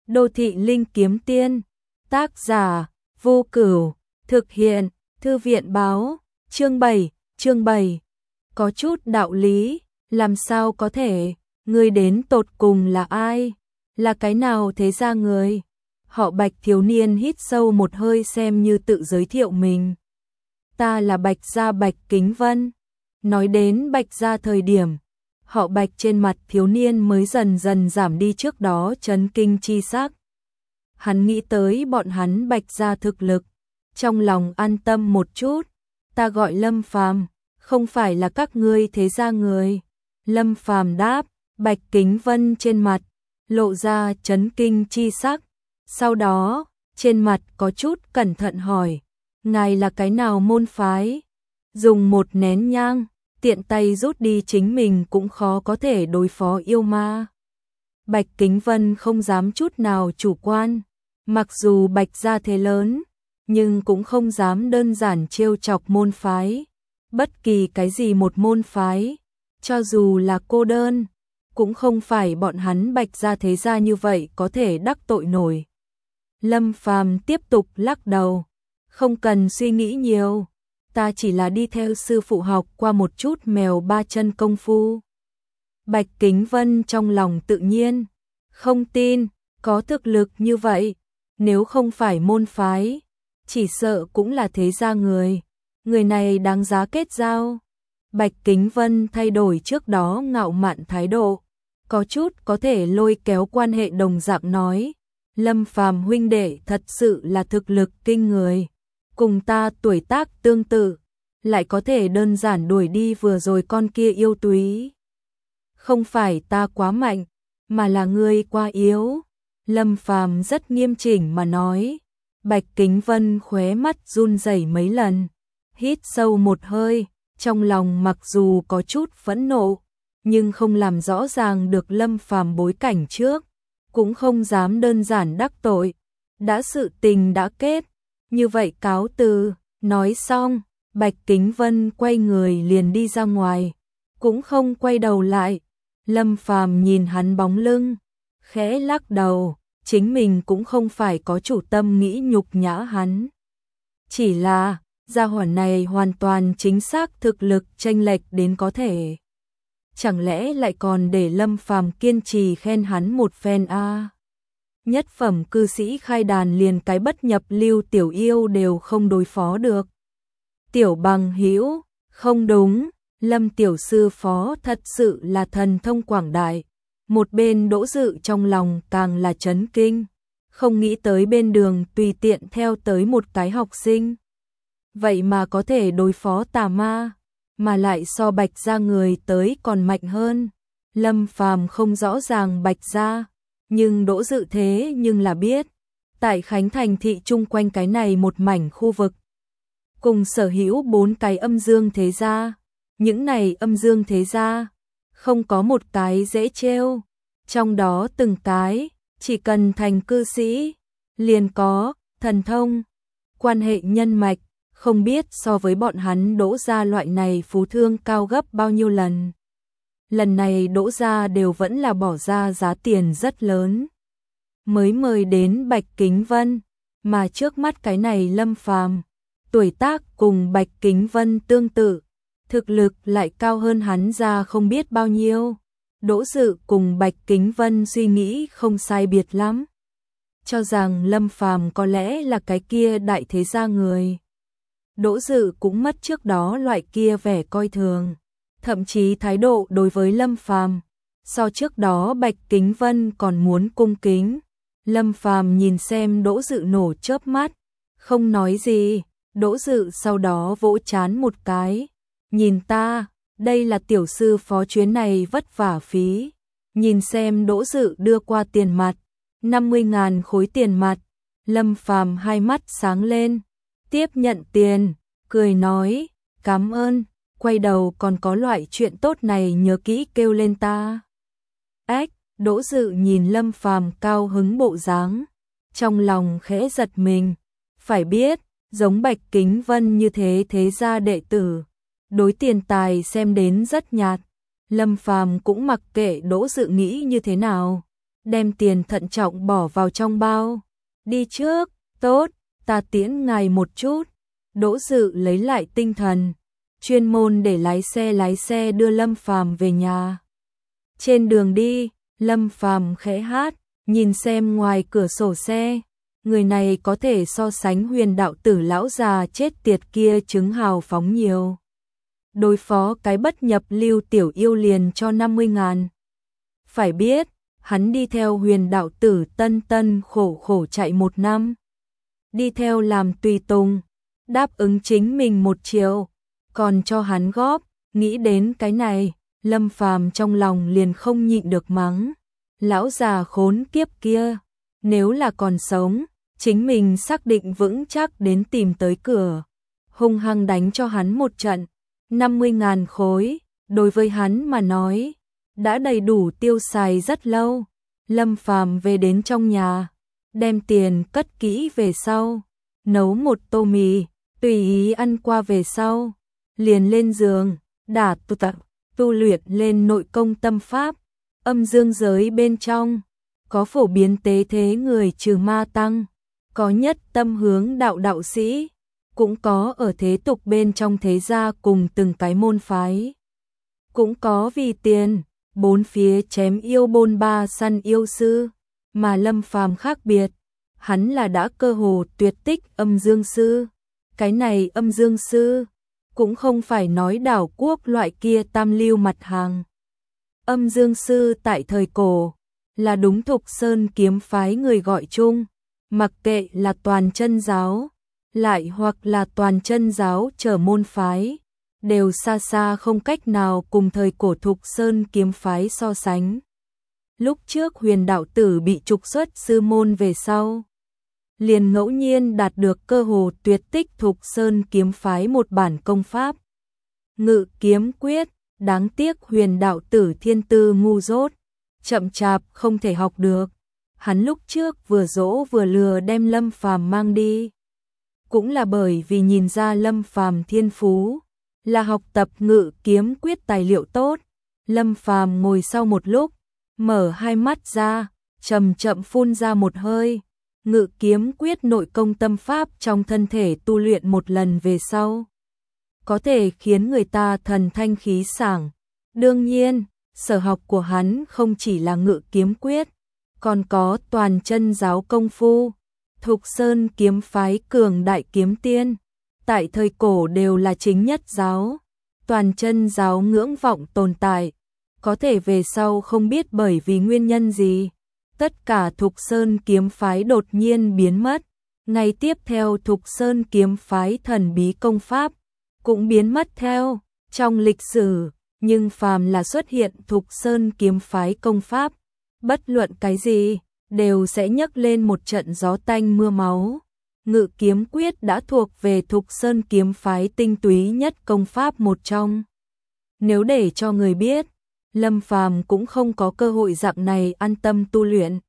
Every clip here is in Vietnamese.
Đô thị linh kiếm tiên, tác giả, Vô Cửu, thực hiện, Thư viện báo, chương 7, có chút đạo lý, làm sao có thể, người đến tột cùng là ai, là cái nào thế ra người? Họ Bạch thiếu niên hít sâu một hơi xem như tự giới thiệu mình. Ta là Bạch gia Bạch Kính Vân. Nói đến Bạch gia thời điểm, họ Bạch trên mặt thiếu niên mới dần dần giảm đi trước đó chấn kinh chi sắc. Hắn nghĩ tới bọn hắn Bạch gia thực lực, trong lòng an tâm một chút. Ta gọi Lâm Phàm, không phải là các ngươi thế gia người. Lâm Phàm đáp. Bạch Kính Vân trên mặt lộ ra chấn kinh chi sắc. Sau đó, trên mặt có chút cẩn thận hỏi, ngài là cái nào môn phái? Dùng một nén nhang, tiện tay rút đi chính mình cũng khó có thể đối phó yêu ma. Bạch Kính Vân không dám chút nào chủ quan, mặc dù Bạch gia thế lớn, nhưng cũng không dám đơn giản trêu chọc môn phái. Bất kỳ cái gì một môn phái, cho dù là cô đơn, cũng không phải bọn hắn Bạch gia thế gia như vậy có thể đắc tội nổi. Lâm Phàm tiếp tục lắc đầu, không cần suy nghĩ nhiều, ta chỉ là đi theo sư phụ học qua một chút mèo ba chân công phu. Bạch Kính Vân trong lòng tự nhiên, không tin, có thực lực như vậy, nếu không phải môn phái, chỉ sợ cũng là thế gia người, người này đáng giá kết giao. Bạch Kính Vân thay đổi trước đó ngạo mạn thái độ, có chút có thể lôi kéo quan hệ đồng dạng nói, Lâm Phàm huynh đệ thật sự là thực lực kinh người, cùng ta tuổi tác tương tự, lại có thể đơn giản đuổi đi vừa rồi con kia yêu túy. Không phải ta quá mạnh, mà là ngươi quá yếu. Lâm Phàm rất nghiêm chỉnh mà nói. Bạch Kính Vân khóe mắt run rẩy mấy lần, hít sâu một hơi, trong lòng mặc dù có chút phẫn nộ, nhưng không làm rõ ràng được Lâm Phàm bối cảnh trước, cũng không dám đơn giản đắc tội. Đã sự tình đã kết, như vậy cáo từ. Nói xong, Bạch Kính Vân quay người liền đi ra ngoài, cũng không quay đầu lại. Lâm Phàm nhìn hắn bóng lưng, khẽ lắc đầu, chính mình cũng không phải có chủ tâm nghĩ nhục nhã hắn. Chỉ là, gia hỏa này hoàn toàn chính xác thực lực chênh lệch đến có thể. Chẳng lẽ lại còn để Lâm Phàm kiên trì khen hắn một phen a? Nhất phẩm cư sĩ khai đàn liền cái bất nhập lưu tiểu yêu đều không đối phó được. Tiểu Bằng Hữu, không đúng, Lâm tiểu sư phó thật sự là thần thông quảng đại. Một bên Đỗ Dự trong lòng càng là chấn kinh, không nghĩ tới bên đường tùy tiện theo tới một cái học sinh. Vậy mà có thể đối phó tà ma, mà lại so Bạch gia người tới còn mạnh hơn. Lâm Phàm không rõ ràng Bạch gia, nhưng Đỗ Dự thế nhưng là biết, tại Khánh Thành thị chung quanh cái này một mảnh khu vực, cùng sở hữu 4 cái âm dương thế gia, những này âm dương thế gia, không có một cái dễ trêu, trong đó từng cái, chỉ cần thành cư sĩ, liền có thần thông, quan hệ nhân mạch, không biết so với bọn hắn Đỗ gia loại này phú thương cao gấp bao nhiêu lần. Lần này Đỗ gia đều vẫn là bỏ ra giá tiền rất lớn, mới mời đến Bạch Kính Vân, mà trước mắt cái này Lâm Phàm, tuổi tác cùng Bạch Kính Vân tương tự, thực lực lại cao hơn hắn ra không biết bao nhiêu. Đỗ Dự cùng Bạch Kính Vân suy nghĩ không sai biệt lắm, cho rằng Lâm Phàm có lẽ là cái kia đại thế gia người. Đỗ Dự cũng mất trước đó loại kia vẻ coi thường, thậm chí thái độ đối với Lâm Phàm so trước đó Bạch Kính Vân còn muốn cung kính. Lâm Phàm nhìn xem Đỗ Dự nổ chớp mắt, không nói gì. Đỗ Dự sau đó vỗ trán một cái, nhìn ta, đây là tiểu sư phó chuyến này vất vả phí. Nhìn xem Đỗ Dự đưa qua tiền mặt, 50.000 khối tiền mặt. Lâm Phàm hai mắt sáng lên, tiếp nhận tiền, cười nói, cảm ơn, quay đầu còn có loại chuyện tốt này nhớ kỹ kêu lên ta. Ách, Đỗ Dự nhìn Lâm Phàm cao hứng bộ dáng, trong lòng khẽ giật mình, phải biết, giống Bạch Kính Vân như thế thế gia đệ tử, đối tiền tài xem đến rất nhạt. Lâm Phàm cũng mặc kệ Đỗ Dự nghĩ như thế nào, đem tiền thận trọng bỏ vào trong bao. Đi trước, tốt, ta tiễn ngài một chút. Đỗ Dự lấy lại tinh thần, chuyên môn để lái xe đưa Lâm Phàm về nhà. Trên đường đi, Lâm Phàm khẽ hát, nhìn xem ngoài cửa sổ xe, người này có thể so sánh Huyền đạo tử lão già chết tiệt kia chứng hào phóng nhiều. Đối phó cái bất nhập lưu tiểu yêu liền cho 50.000. Phải biết, hắn đi theo Huyền đạo tử tân khổ chạy 1 năm. Đi theo làm tùy tùng, đáp ứng chính mình 1 triệu, còn cho hắn góp. Nghĩ đến cái này, Lâm Phàm trong lòng liền không nhịn được mắng. Lão già khốn kiếp kia, nếu là còn sống, chính mình xác định vững chắc đến tìm tới cửa, hung hăng đánh cho hắn một trận. 50.000 khối, đối với hắn mà nói, đã đầy đủ tiêu xài rất lâu. Lâm Phàm về đến trong nhà, đem tiền cất kỹ về sau, nấu một tô mì, tùy ý ăn qua về sau, liền lên giường, đả tu luyện lên nội công tâm pháp. Âm dương giới bên trong, có phổ biến tế thế người trừ ma tăng, có nhất tâm hướng đạo sĩ, cũng có ở thế tục bên trong thế gia cùng từng cái môn phái. Cũng có vì tiền, 4 phía chém yêu bôn ba săn yêu sư, mà Lâm Phàm khác biệt, hắn là đã cơ hồ tuyệt tích âm dương sư. Cái này âm dương sư, cũng không phải nói đảo quốc loại kia tam lưu mặt hàng. Âm dương sư tại thời cổ, là đúng Thục Sơn kiếm phái người gọi chung, mặc kệ là toàn chân giáo, lại hoặc là toàn chân giáo trở môn phái, đều xa xa không cách nào cùng thời cổ Thục Sơn kiếm phái so sánh. Lúc trước Huyền đạo tử bị trục xuất sư môn về sau, liền ngẫu nhiên đạt được cơ hồ tuyệt tích Thục Sơn kiếm phái một bản công pháp, Ngự Kiếm Quyết. Đáng tiếc Huyền đạo tử thiên tư ngu dốt, chậm chạp không thể học được. Hắn lúc trước vừa dỗ vừa lừa đem Lâm Phàm mang đi, cũng là bởi vì nhìn ra Lâm Phàm thiên phú, là học tập Ngự Kiếm Quyết tài liệu tốt. Lâm Phàm ngồi sau một lúc, mở hai mắt ra, chậm chậm phun ra một hơi. Ngự Kiếm Quyết nội công tâm pháp trong thân thể tu luyện một lần về sau, có thể khiến người ta thần thanh khí sảng. Đương nhiên, sở học của hắn không chỉ là Ngự Kiếm Quyết, còn có toàn chân giáo công phu. Thục Sơn kiếm phái cường đại kiếm tiên, tại thời cổ đều là chính nhất giáo, toàn chân giáo ngưỡng vọng tồn tại. Có thể về sau không biết bởi vì nguyên nhân gì, tất cả Thục Sơn kiếm phái đột nhiên biến mất. Ngày tiếp theo Thục Sơn kiếm phái thần bí công pháp cũng biến mất theo. Trong lịch sử, nhưng phàm là xuất hiện Thục Sơn kiếm phái công pháp, bất luận cái gì, đều sẽ nhấc lên một trận gió tanh mưa máu. Ngự Kiếm Quyết đã thuộc về Thục Sơn kiếm phái tinh túy nhất công pháp một trong. Nếu để cho người biết, Lâm Phàm cũng không có cơ hội dạng này an tâm tu luyện.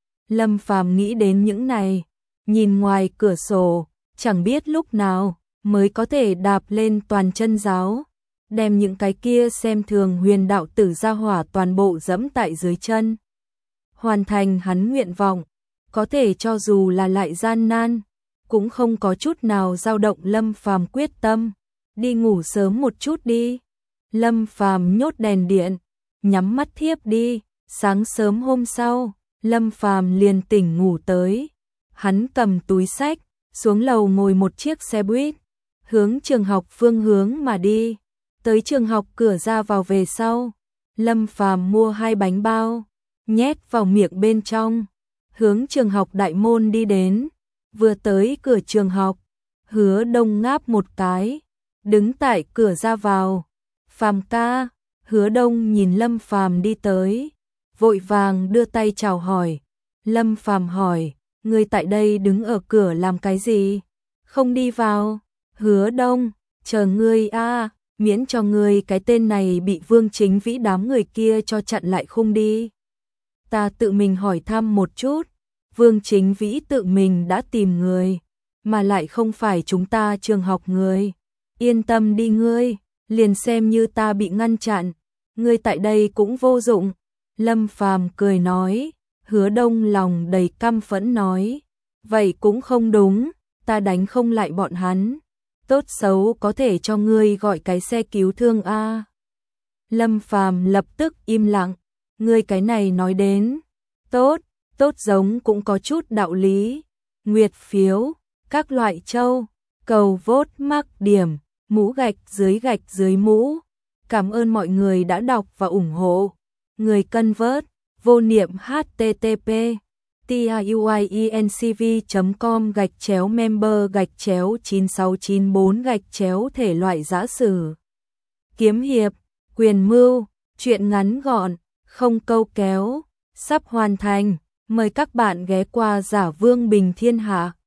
Lâm Phàm nghĩ đến những này, nhìn ngoài cửa sổ, chẳng biết lúc nào mới có thể đạp lên toàn chân giáo, đem những cái kia xem thường Huyền đạo tử gia hỏa toàn bộ dẫm tại dưới chân. Hoàn thành hắn nguyện vọng, có thể cho dù là lại gian nan, cũng không có chút nào dao động. Lâm Phàm quyết tâm, đi ngủ sớm một chút đi. Lâm Phàm nhốt đèn điện, nhắm mắt thiếp đi. Sáng sớm hôm sau, Lâm Phàm liền tỉnh ngủ tới. Hắn cầm túi xách, xuống lầu ngồi một chiếc xe buýt, hướng trường học phương hướng mà đi. Tới trường học cửa ra vào về sau, Lâm Phàm mua 2 bánh bao, nhét vào miệng bên trong, hướng trường học đại môn đi đến. Vừa tới cửa trường học, Hứa Đông ngáp một cái, đứng tại cửa ra vào. Phàm ca. Hứa Đông nhìn Lâm Phàm đi tới, vội vàng đưa tay chào hỏi. Lâm Phàm hỏi, ngươi tại đây đứng ở cửa làm cái gì? Không đi vào? Hứa Đông, chờ ngươi a, miễn cho ngươi cái tên này bị Vương Chính Vĩ đám người kia cho chặn lại không đi. Ta tự mình hỏi thăm một chút, Vương Chính Vĩ tự mình đã tìm người, mà lại không phải chúng ta trường học người. Yên tâm đi ngươi, liền xem như ta bị ngăn chặn, ngươi tại đây cũng vô dụng. Lâm Phàm cười nói. Hứa Đông lòng đầy căm phẫn nói, vậy cũng không đúng, ta đánh không lại bọn hắn, tốt xấu có thể cho ngươi gọi cái xe cứu thương a. Lâm Phàm lập tức im lặng, ngươi cái này nói đến, tốt, tốt giống cũng có chút đạo lý. Nguyệt phiếu, các loại châu, cầu vote mắc điểm, mũ gạch dưới mũ. Cảm ơn mọi người đã đọc và ủng hộ. Người cân vớt, vô niệm http tiuyencv.com/member/9694- thể loại giã sử, kiếm hiệp, quyền mưu, truyện ngắn gọn, không câu kéo, sắp hoàn thành. Mời các bạn ghé qua Giả Vương Bình Thiên Hạ.